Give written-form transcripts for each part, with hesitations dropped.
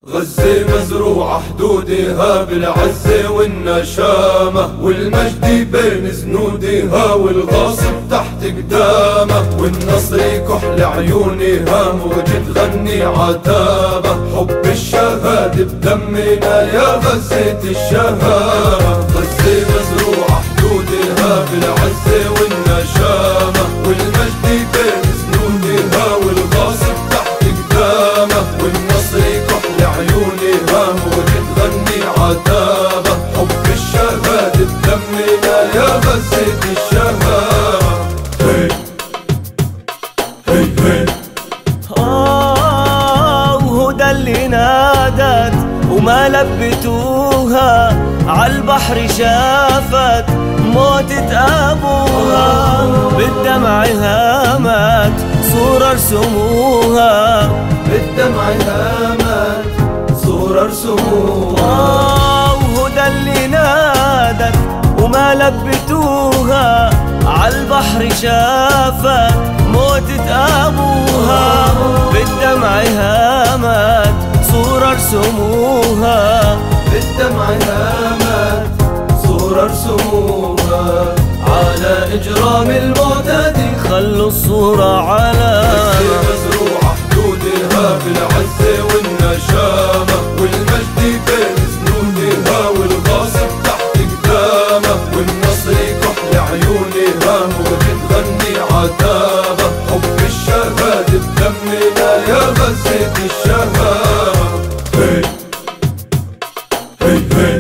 غزة مزروعة حدودها بالعزة والنشامة، والمجد بين زنودها والغاصب تحت قدامه، والنصر كحل عيونها موج تغني عتابة. حب الشهادة بدمنا يا غزة الشهامة، غزة مزروعة حدودها بالعزة والنشامة، والمجد بين زنودها والغاصب تحت قدامه، والنصر كحل عيونها موج تغني عتابة. حب الشهادة بدمنا يا غزة الشهامة. هي هي هي وهدى اللي نادت وما لبتوها عالبحر شافت موتة أبوها، بالدمع هامت صورة رسموها، بالدمع هامت صورة رسموها. وهدى اللي نادت وما لبتوها عالبحر شافت موتة أبوها، بالدمع هامت صورة رسموها، بالدمع هامت صورة رسموها. على إجرام المعتدي خلوا الصورة علامة. مزروعة حدودها بالعزة والنشامة، والمجد بين زنودها والغاصب تحت قدامه، والنصر كحل عيونها موج تغني عتابة. حب الشهادة بدمنا يا غزة الشهامة. هي هي هي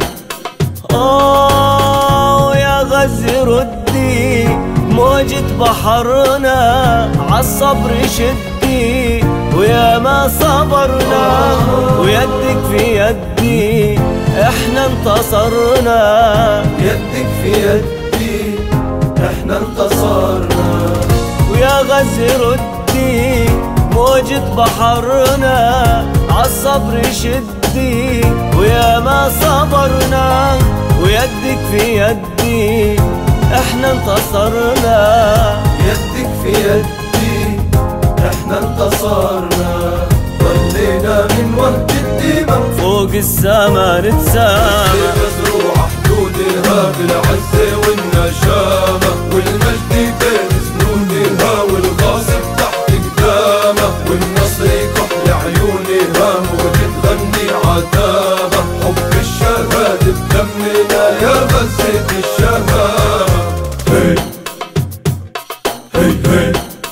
يا غزة ردي موجة بحرنا عالصبر شدي، ويا ما صبرنا ويدك في يدي احنا انتصرنا، يدك في يدي احنا انتصرنا. ويا غزة ردي موجة بحرنا عالصبر شدي، ويا ما صبرنا ويدك في يدي احنا انتصرنا، يدك في يدي احنا انتصرنا. ضلينا من وهج الدماء فوق السما نتسامى. مزروعة حدودها بالعزة والنشامة، والمجد بين زنودها والغاصب تحت قدامه، والنصر كحل عيونها موج تغني عتابة. حب الشهادة بدمنا يا غزة الشهامة. هي هي هي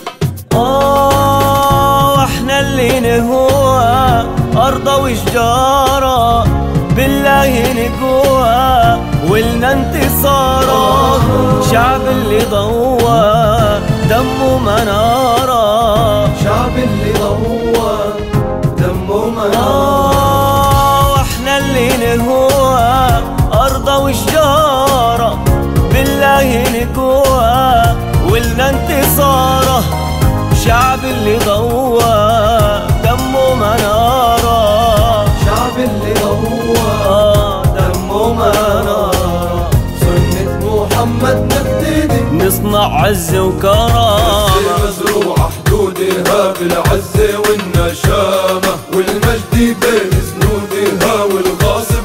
واحنا اللي نهوى أرض وشجارة بالله نقوى، ولنا انتصارا شعب اللي ضوى دمه منارة، شعب اللي ضوى دمه منارة. واحنا اللي نهوى أرض وشجارة بالله نقوى، ولنا انتصاره شعب اللي ضوى دمه منارة، شعب اللي ضوى دمه منارة. سنة محمد نبتدي نصنع عز وكرامة. مزروعة حدودها بالعزة والنشامة، والمجد بين زنودها والغاصب